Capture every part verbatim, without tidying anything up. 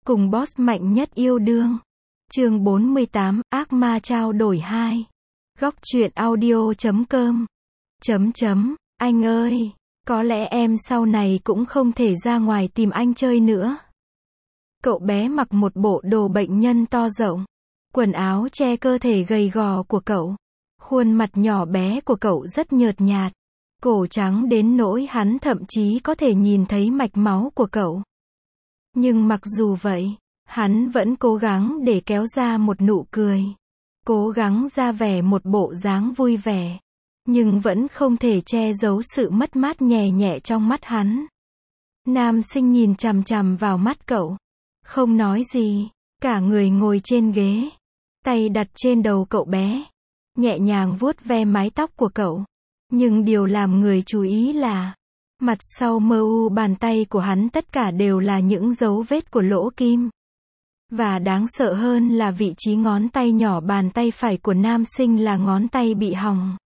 cùng boss mạnh nhất yêu đương. Chương bốn mươi tám, ác ma trao đổi hai. Góc truyện audio chấm com. Chấm chấm, anh ơi, có lẽ em sau này cũng không thể ra ngoài tìm anh chơi nữa. Cậu bé mặc một bộ đồ bệnh nhân to rộng, quần áo che cơ thể gầy gò của cậu. Khuôn mặt nhỏ bé của cậu rất nhợt nhạt, cổ trắng đến nỗi hắn thậm chí có thể nhìn thấy mạch máu của cậu. Nhưng mặc dù vậy, hắn vẫn cố gắng để kéo ra một nụ cười, cố gắng ra vẻ một bộ dáng vui vẻ, nhưng vẫn không thể che giấu sự mất mát nhè nhẹ trong mắt hắn. Nam sinh nhìn chằm chằm vào mắt cậu, không nói gì, cả người ngồi trên ghế, tay đặt trên đầu cậu bé, nhẹ nhàng vuốt ve mái tóc của cậu. Nhưng điều làm người chú ý là, mặt sau mờ u bàn tay của hắn tất cả đều là những dấu vết của lỗ kim. Và đáng sợ hơn là vị trí ngón tay nhỏ bàn tay phải của nam sinh là ngón tay bị hỏng.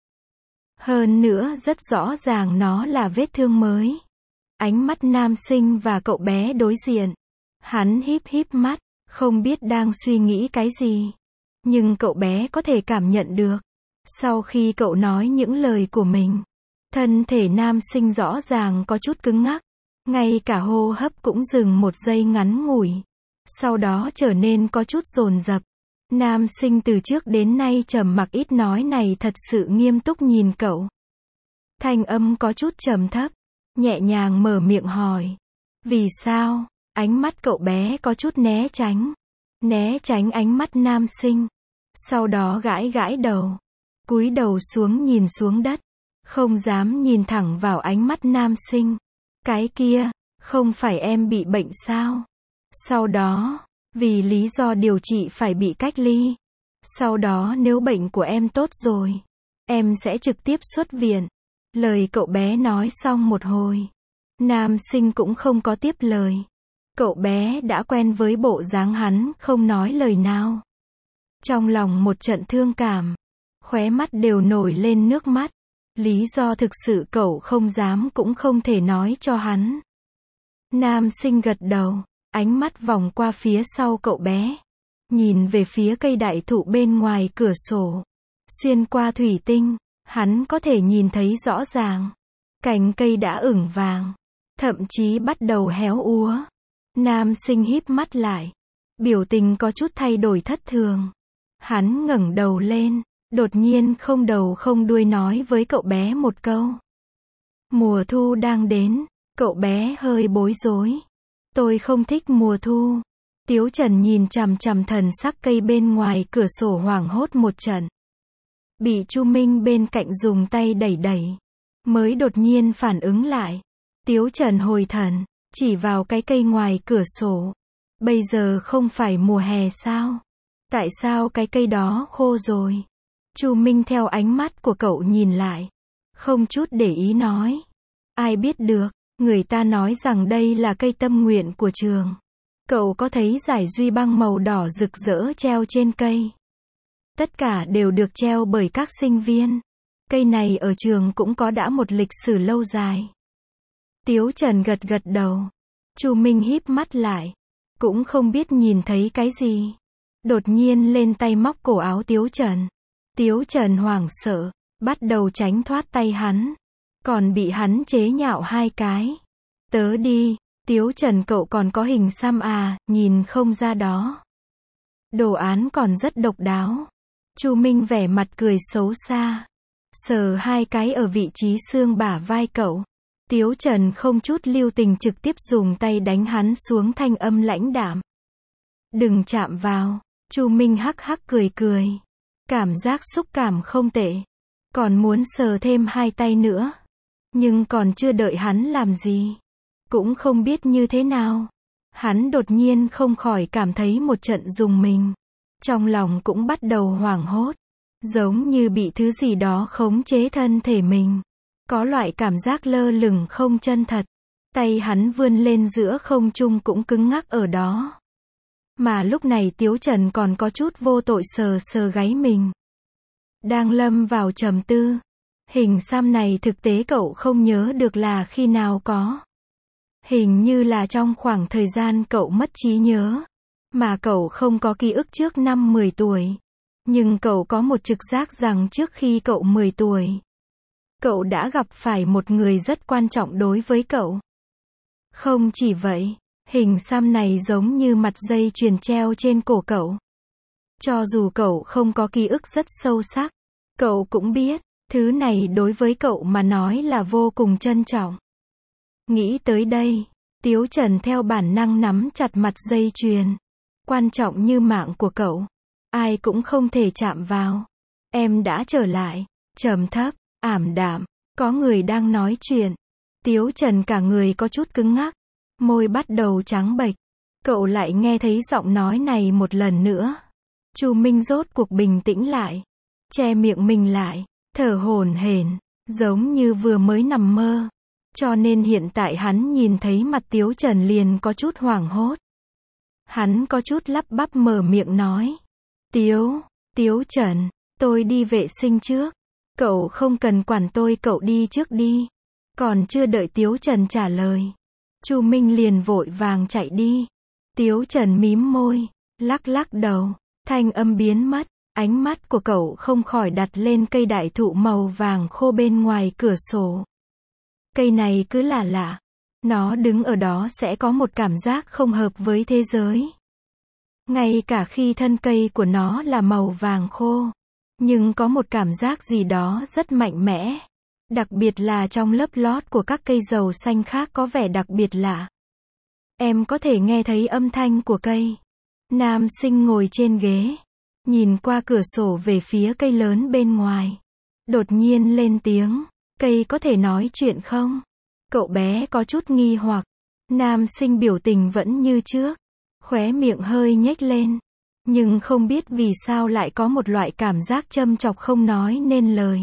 Hơn nữa rất rõ ràng nó là vết thương mới. Ánh mắt nam sinh và cậu bé đối diện. Hắn híp híp mắt, không biết đang suy nghĩ cái gì. Nhưng cậu bé có thể cảm nhận được. Sau khi cậu nói những lời của mình, thân thể nam sinh rõ ràng có chút cứng ngắc. Ngay cả hô hấp cũng dừng một giây ngắn ngủi. Sau đó trở nên có chút dồn dập. Nam sinh từ trước đến nay trầm mặc ít nói này thật sự nghiêm túc nhìn cậu. Thanh âm có chút trầm thấp, nhẹ nhàng mở miệng hỏi. Vì sao? Ánh mắt cậu bé có chút né tránh. Né tránh ánh mắt nam sinh. Sau đó gãi gãi đầu. Cúi đầu xuống nhìn xuống đất. Không dám nhìn thẳng vào ánh mắt nam sinh. Cái kia, không phải em bị bệnh sao? Sau đó, vì lý do điều trị phải bị cách ly. Sau đó nếu bệnh của em tốt rồi, em sẽ trực tiếp xuất viện. Lời cậu bé nói xong một hồi, nam sinh cũng không có tiếp lời. Cậu bé đã quen với bộ dáng hắn không nói lời nào. Trong lòng một trận thương cảm, khóe mắt đều nổi lên nước mắt. Lý do thực sự cậu không dám cũng không thể nói cho hắn. Nam sinh gật đầu, ánh mắt vòng qua phía sau cậu bé. Nhìn về phía cây đại thụ bên ngoài cửa sổ. Xuyên qua thủy tinh, hắn có thể nhìn thấy rõ ràng. Cành cây đã ửng vàng, thậm chí bắt đầu héo úa. Nam sinh híp mắt lại, biểu tình có chút thay đổi thất thường. Hắn ngẩng đầu lên, đột nhiên không đầu không đuôi nói với cậu bé một câu. Mùa thu đang đến, cậu bé hơi bối rối. Tôi không thích mùa thu. Tiếu Trần nhìn chằm chằm thần sắc cây bên ngoài cửa sổ hoảng hốt một trận. Bị Chu Minh bên cạnh dùng tay đẩy đẩy, mới đột nhiên phản ứng lại. Tiếu Trần hồi thần, chỉ vào cái cây ngoài cửa sổ. Bây giờ không phải mùa hè sao? Tại sao cái cây đó khô rồi? Chu Minh theo ánh mắt của cậu nhìn lại, không chút để ý nói. Ai biết được, người ta nói rằng đây là cây tâm nguyện của trường. Cậu có thấy giải duy băng màu đỏ rực rỡ treo trên cây? Tất cả đều được treo bởi các sinh viên. Cây này ở trường cũng có đã một lịch sử lâu dài. Tiếu Trần gật gật đầu. Chu Minh híp mắt lại, cũng không biết nhìn thấy cái gì. Đột nhiên lên tay móc cổ áo Tiếu Trần. Tiếu Trần hoảng sợ, bắt đầu tránh thoát tay hắn. Còn bị hắn chế nhạo hai cái. Tớ đi, Tiếu Trần cậu còn có hình xăm à, nhìn không ra đó. Đồ án còn rất độc đáo. Chu Minh vẻ mặt cười xấu xa. Sờ hai cái ở vị trí xương bả vai cậu. Tiếu Trần không chút lưu tình trực tiếp dùng tay đánh hắn xuống, thanh âm lãnh đạm. Đừng chạm vào. Chu Minh hắc hắc cười cười. Cảm giác xúc cảm không tệ. Còn muốn sờ thêm hai tay nữa. Nhưng còn chưa đợi hắn làm gì, cũng không biết như thế nào. Hắn đột nhiên không khỏi cảm thấy một trận rùng mình. Trong lòng cũng bắt đầu hoảng hốt. Giống như bị thứ gì đó khống chế thân thể mình. Có loại cảm giác lơ lửng không chân thật. Tay hắn vươn lên giữa không trung cũng cứng ngắc ở đó. Mà lúc này Tiếu Trần còn có chút vô tội sờ sờ gáy mình. Đang lâm vào trầm tư. Hình xăm này thực tế cậu không nhớ được là khi nào có. Hình như là trong khoảng thời gian cậu mất trí nhớ, mà cậu không có ký ức trước năm mười tuổi. Nhưng cậu có một trực giác rằng trước khi cậu mười tuổi, cậu đã gặp phải một người rất quan trọng đối với cậu. Không chỉ vậy, hình xăm này giống như mặt dây chuyền treo trên cổ cậu. Cho dù cậu không có ký ức rất sâu sắc, cậu cũng biết, thứ này đối với cậu mà nói là vô cùng trân trọng. Nghĩ tới đây, Tiếu Trần theo bản năng nắm chặt mặt dây chuyền. Quan trọng như mạng của cậu, ai cũng không thể chạm vào. Em đã trở lại, trầm thấp, ảm đạm, có người đang nói chuyện. Tiếu Trần cả người có chút cứng ngắc, môi bắt đầu trắng bệch. Cậu lại nghe thấy giọng nói này một lần nữa. Chu Minh rốt cuộc bình tĩnh lại, che miệng mình lại, thở hổn hển, giống như vừa mới nằm mơ. Cho nên hiện tại hắn nhìn thấy mặt Tiếu Trần liền có chút hoảng hốt. Hắn có chút lắp bắp mở miệng nói. Tiếu, Tiếu Trần, tôi đi vệ sinh trước. Cậu không cần quản tôi, cậu đi trước đi. Còn chưa đợi Tiếu Trần trả lời, Chu Minh liền vội vàng chạy đi. Tiếu Trần mím môi, lắc lắc đầu, thanh âm biến mất. Ánh mắt của cậu không khỏi đặt lên cây đại thụ màu vàng khô bên ngoài cửa sổ. Cây này cứ lạ lạ. Nó đứng ở đó sẽ có một cảm giác không hợp với thế giới. Ngay cả khi thân cây của nó là màu vàng khô. Nhưng có một cảm giác gì đó rất mạnh mẽ. Đặc biệt là trong lớp lót của các cây dầu xanh khác có vẻ đặc biệt lạ. Em có thể nghe thấy âm thanh của cây. Nam sinh ngồi trên ghế, nhìn qua cửa sổ về phía cây lớn bên ngoài. Đột nhiên lên tiếng. Cây có thể nói chuyện không? Cậu bé có chút nghi hoặc. Nam sinh biểu tình vẫn như trước. Khóe miệng hơi nhếch lên. Nhưng không biết vì sao lại có một loại cảm giác châm chọc không nói nên lời.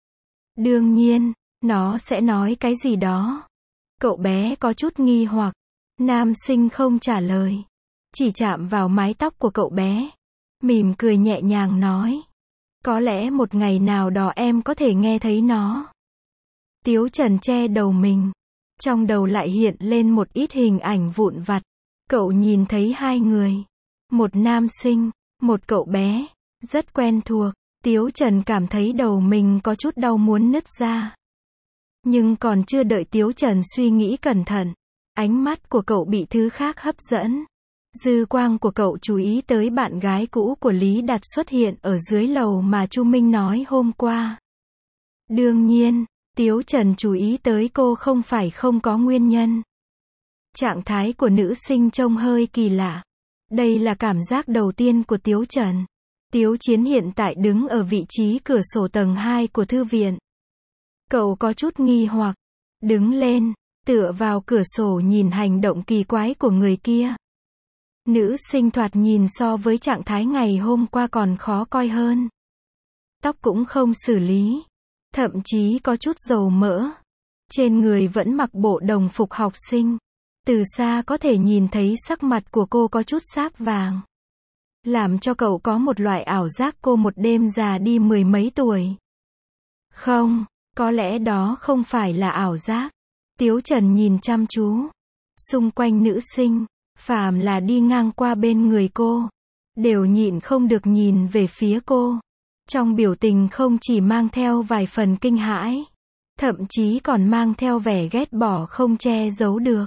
Đương nhiên, nó sẽ nói cái gì đó. Cậu bé có chút nghi hoặc. Nam sinh không trả lời. Chỉ chạm vào mái tóc của cậu bé. Mỉm cười nhẹ nhàng nói. Có lẽ một ngày nào đó em có thể nghe thấy nó. Tiếu Trần che đầu mình. Trong đầu lại hiện lên một ít hình ảnh vụn vặt. Cậu nhìn thấy hai người. Một nam sinh, một cậu bé. Rất quen thuộc. Tiếu Trần cảm thấy đầu mình có chút đau muốn nứt ra. Nhưng còn chưa đợi Tiếu Trần suy nghĩ cẩn thận, ánh mắt của cậu bị thứ khác hấp dẫn. Dư quang của cậu chú ý tới bạn gái cũ của Lý Đạt xuất hiện ở dưới lầu mà Chu Minh nói hôm qua. Đương nhiên, Tiếu Trần chú ý tới cô không phải không có nguyên nhân. Trạng thái của nữ sinh trông hơi kỳ lạ. Đây là cảm giác đầu tiên của Tiếu Trần. Tiếu Chiến hiện tại đứng ở vị trí cửa sổ tầng hai của thư viện. Cậu có chút nghi hoặc. Đứng lên, tựa vào cửa sổ nhìn hành động kỳ quái của người kia. Nữ sinh thoạt nhìn so với trạng thái ngày hôm qua còn khó coi hơn. Tóc cũng không xử lý. Thậm chí có chút dầu mỡ. Trên người vẫn mặc bộ đồng phục học sinh. Từ xa có thể nhìn thấy sắc mặt của cô có chút sáp vàng. Làm cho cậu có một loại ảo giác cô một đêm già đi mười mấy tuổi. Không, có lẽ đó không phải là ảo giác. Tiếu Trần nhìn chăm chú. Xung quanh nữ sinh, phàm là đi ngang qua bên người cô, đều nhịn không được nhìn về phía cô. Trong biểu tình không chỉ mang theo vài phần kinh hãi, thậm chí còn mang theo vẻ ghét bỏ không che giấu được.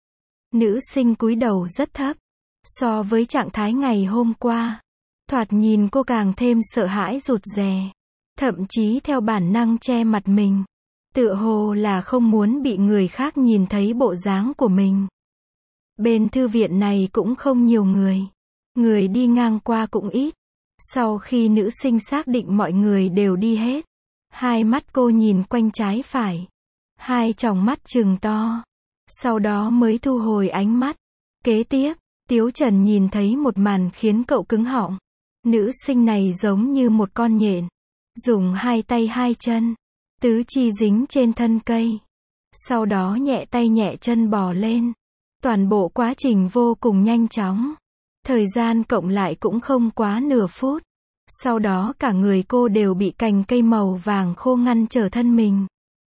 Nữ sinh cúi đầu rất thấp. So với trạng thái ngày hôm qua, thoạt nhìn cô càng thêm sợ hãi rụt rè. Thậm chí theo bản năng che mặt mình. Tựa hồ là không muốn bị người khác nhìn thấy bộ dáng của mình. Bên thư viện này cũng không nhiều người. Người đi ngang qua cũng ít. Sau khi nữ sinh xác định mọi người đều đi hết, hai mắt cô nhìn quanh trái phải. Hai tròng mắt trừng to. Sau đó mới thu hồi ánh mắt. Kế tiếp, Tiếu Trần nhìn thấy một màn khiến cậu cứng họng. Nữ sinh này giống như một con nhện. Dùng hai tay hai chân, tứ chi dính trên thân cây. Sau đó nhẹ tay nhẹ chân bò lên. Toàn bộ quá trình vô cùng nhanh chóng. Thời gian cộng lại cũng không quá nửa phút. Sau đó cả người cô đều bị cành cây màu vàng khô ngăn trở thân mình.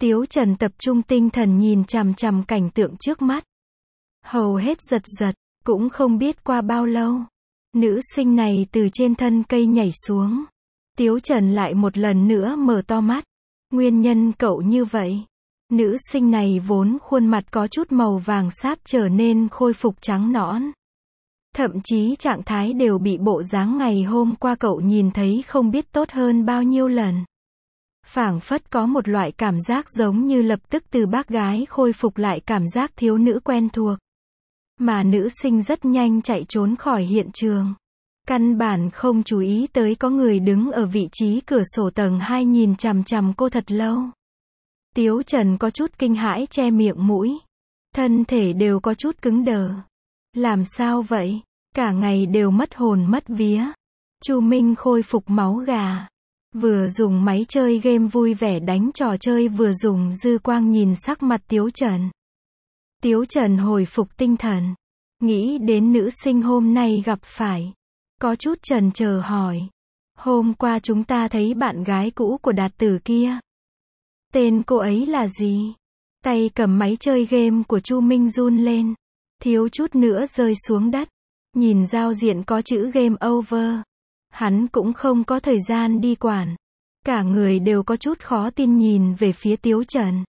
Tiếu Trần tập trung tinh thần nhìn chằm chằm cảnh tượng trước mắt. Hầu hết giật giật, cũng không biết qua bao lâu. Nữ sinh này từ trên thân cây nhảy xuống. Tiếu Trần lại một lần nữa mở to mắt. Nguyên nhân cậu như vậy. Nữ sinh này vốn khuôn mặt có chút màu vàng sáp trở nên khôi phục trắng nõn. Thậm chí trạng thái đều bị bộ dáng ngày hôm qua cậu nhìn thấy không biết tốt hơn bao nhiêu lần. Phảng phất có một loại cảm giác giống như lập tức từ bác gái khôi phục lại cảm giác thiếu nữ quen thuộc. Mà nữ sinh rất nhanh chạy trốn khỏi hiện trường. Căn bản không chú ý tới có người đứng ở vị trí cửa sổ tầng hai nhìn chằm chằm cô thật lâu. Tiếu Trần có chút kinh hãi che miệng mũi. Thân thể đều có chút cứng đờ. Làm sao vậy? Cả ngày đều mất hồn mất vía. Chu Minh khôi phục máu gà. Vừa dùng máy chơi game vui vẻ đánh trò chơi vừa dùng dư quang nhìn sắc mặt Tiếu Trần. Tiếu Trần hồi phục tinh thần. Nghĩ đến nữ sinh hôm nay gặp phải. Có chút chần chờ hỏi. Hôm qua chúng ta thấy bạn gái cũ của Đạt Tử kia. Tên cô ấy là gì? Tay cầm máy chơi game của Chu Minh run lên. Thiếu chút nữa rơi xuống đất. Nhìn giao diện có chữ game over. Hắn cũng không có thời gian đi quản. Cả người đều có chút khó tin nhìn về phía Tiếu Trần.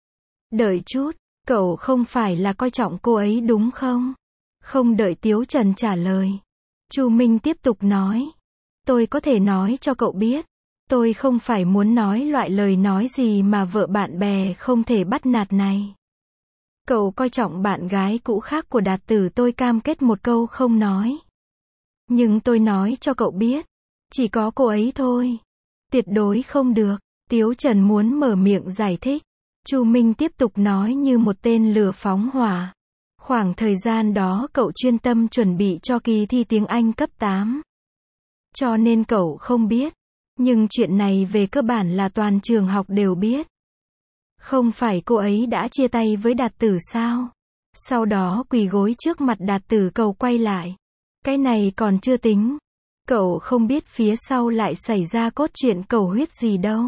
Đợi chút, cậu không phải là coi trọng cô ấy đúng không? Không đợi Tiếu Trần trả lời. Chu Minh tiếp tục nói. Tôi có thể nói cho cậu biết. Tôi không phải muốn nói loại lời nói gì mà vợ bạn bè không thể bắt nạt này. Cậu coi trọng bạn gái cũ khác của Đạt Tử, tôi cam kết một câu không nói. Nhưng tôi nói cho cậu biết. Chỉ có cô ấy thôi. Tuyệt đối không được. Tiếu Trần muốn mở miệng giải thích. Chu Minh tiếp tục nói như một tên lửa phóng hỏa. Khoảng thời gian đó cậu chuyên tâm chuẩn bị cho kỳ thi tiếng Anh cấp tám. Cho nên cậu không biết. Nhưng chuyện này về cơ bản là toàn trường học đều biết. Không phải cô ấy đã chia tay với Đạt Tử sao? Sau đó quỳ gối trước mặt Đạt Tử cầu quay lại. Cái này còn chưa tính. Cậu không biết phía sau lại xảy ra cốt truyện cầu huyết gì đâu.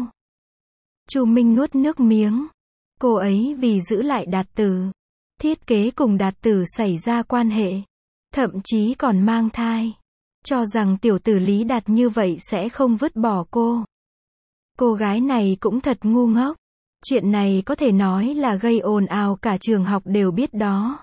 Chu Minh nuốt nước miếng. Cô ấy vì giữ lại Đạt Tử. Thiết kế cùng Đạt Tử xảy ra quan hệ. Thậm chí còn mang thai. Cho rằng tiểu tử Lý Đạt như vậy sẽ không vứt bỏ cô. Cô gái này cũng thật ngu ngốc. Chuyện này có thể nói là gây ồn ào cả trường học đều biết đó.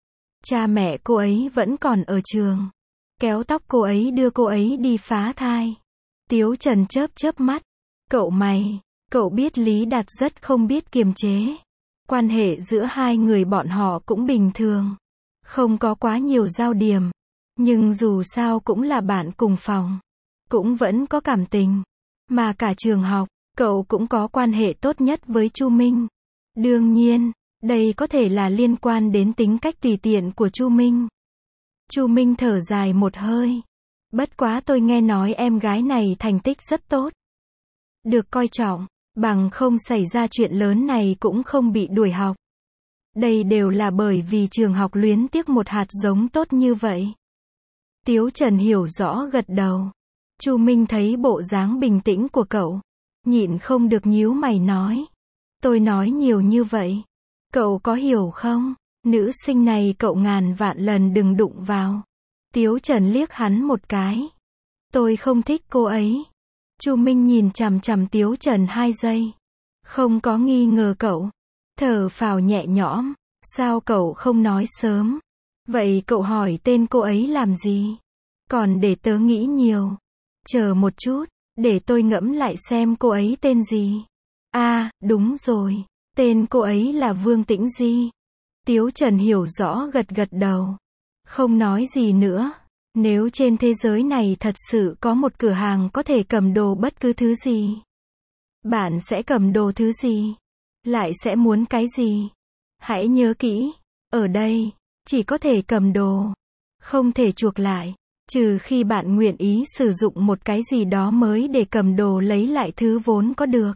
Cha mẹ cô ấy vẫn còn ở trường. Kéo tóc cô ấy đưa cô ấy đi phá thai. Tiếu Trần chớp chớp mắt. Cậu mày, cậu biết Lý Đạt rất không biết kiềm chế. Quan hệ giữa hai người bọn họ cũng bình thường. Không có quá nhiều giao điểm. Nhưng dù sao cũng là bạn cùng phòng. Cũng vẫn có cảm tình. Mà cả trường học, cậu cũng có quan hệ tốt nhất với Chu Minh. Đương nhiên, đây có thể là liên quan đến tính cách tùy tiện của Chu Minh. Chu Minh thở dài một hơi. Bất quá tôi nghe nói em gái này thành tích rất tốt. Được coi trọng, bằng không xảy ra chuyện lớn này cũng không bị đuổi học. Đây đều là bởi vì trường học luyến tiếc một hạt giống tốt như vậy. Tiếu Trần hiểu rõ gật đầu. Chu Minh thấy bộ dáng bình tĩnh của cậu. Nhịn không được nhíu mày nói. Tôi nói nhiều như vậy. Cậu có hiểu không? Nữ sinh này cậu ngàn vạn lần đừng đụng vào. Tiếu Trần liếc hắn một cái. Tôi không thích cô ấy. Chu Minh nhìn chằm chằm Tiếu Trần hai giây. Không có nghi ngờ cậu. Thở phào nhẹ nhõm. Sao cậu không nói sớm? Vậy cậu hỏi tên cô ấy làm gì? Còn để tớ nghĩ nhiều. Chờ một chút, để tôi ngẫm lại xem cô ấy tên gì. À, đúng rồi. Tên cô ấy là Vương Tĩnh Di. Tiếu Trần hiểu rõ gật gật đầu. Không nói gì nữa. Nếu trên thế giới này thật sự có một cửa hàng có thể cầm đồ bất cứ thứ gì. Bạn sẽ cầm đồ thứ gì? Lại sẽ muốn cái gì? Hãy nhớ kỹ. Ở đây, chỉ có thể cầm đồ. Không thể chuộc lại. Trừ khi bạn nguyện ý sử dụng một cái gì đó mới để cầm đồ lấy lại thứ vốn có được.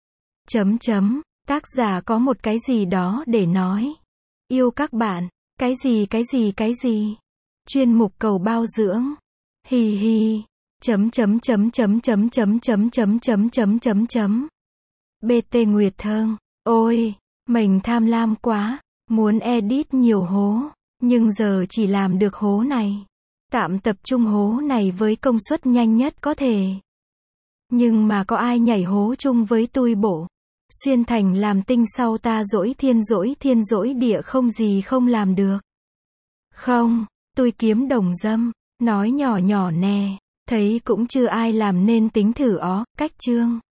Chấm chấm. Tác giả có một cái gì đó để nói. Yêu các bạn. Cái gì cái gì cái gì. Chuyên mục cầu bao dưỡng. Hì hì. Chấm chấm chấm chấm chấm chấm chấm chấm chấm chấm chấm chấm. bê tê Nguyệt Thơm. Ôi, mình tham lam quá, muốn edit nhiều hố, nhưng giờ chỉ làm được hố này. Tạm tập trung hố này với công suất nhanh nhất có thể. Nhưng mà có ai nhảy hố chung với tôi bộ? Xuyên thành làm tinh sau ta dỗi thiên dỗi thiên dỗi địa không gì không làm được. Không, tôi kiếm đồng dâm, nói nhỏ nhỏ nè, thấy cũng chưa ai làm nên tính thử ó, cách chương.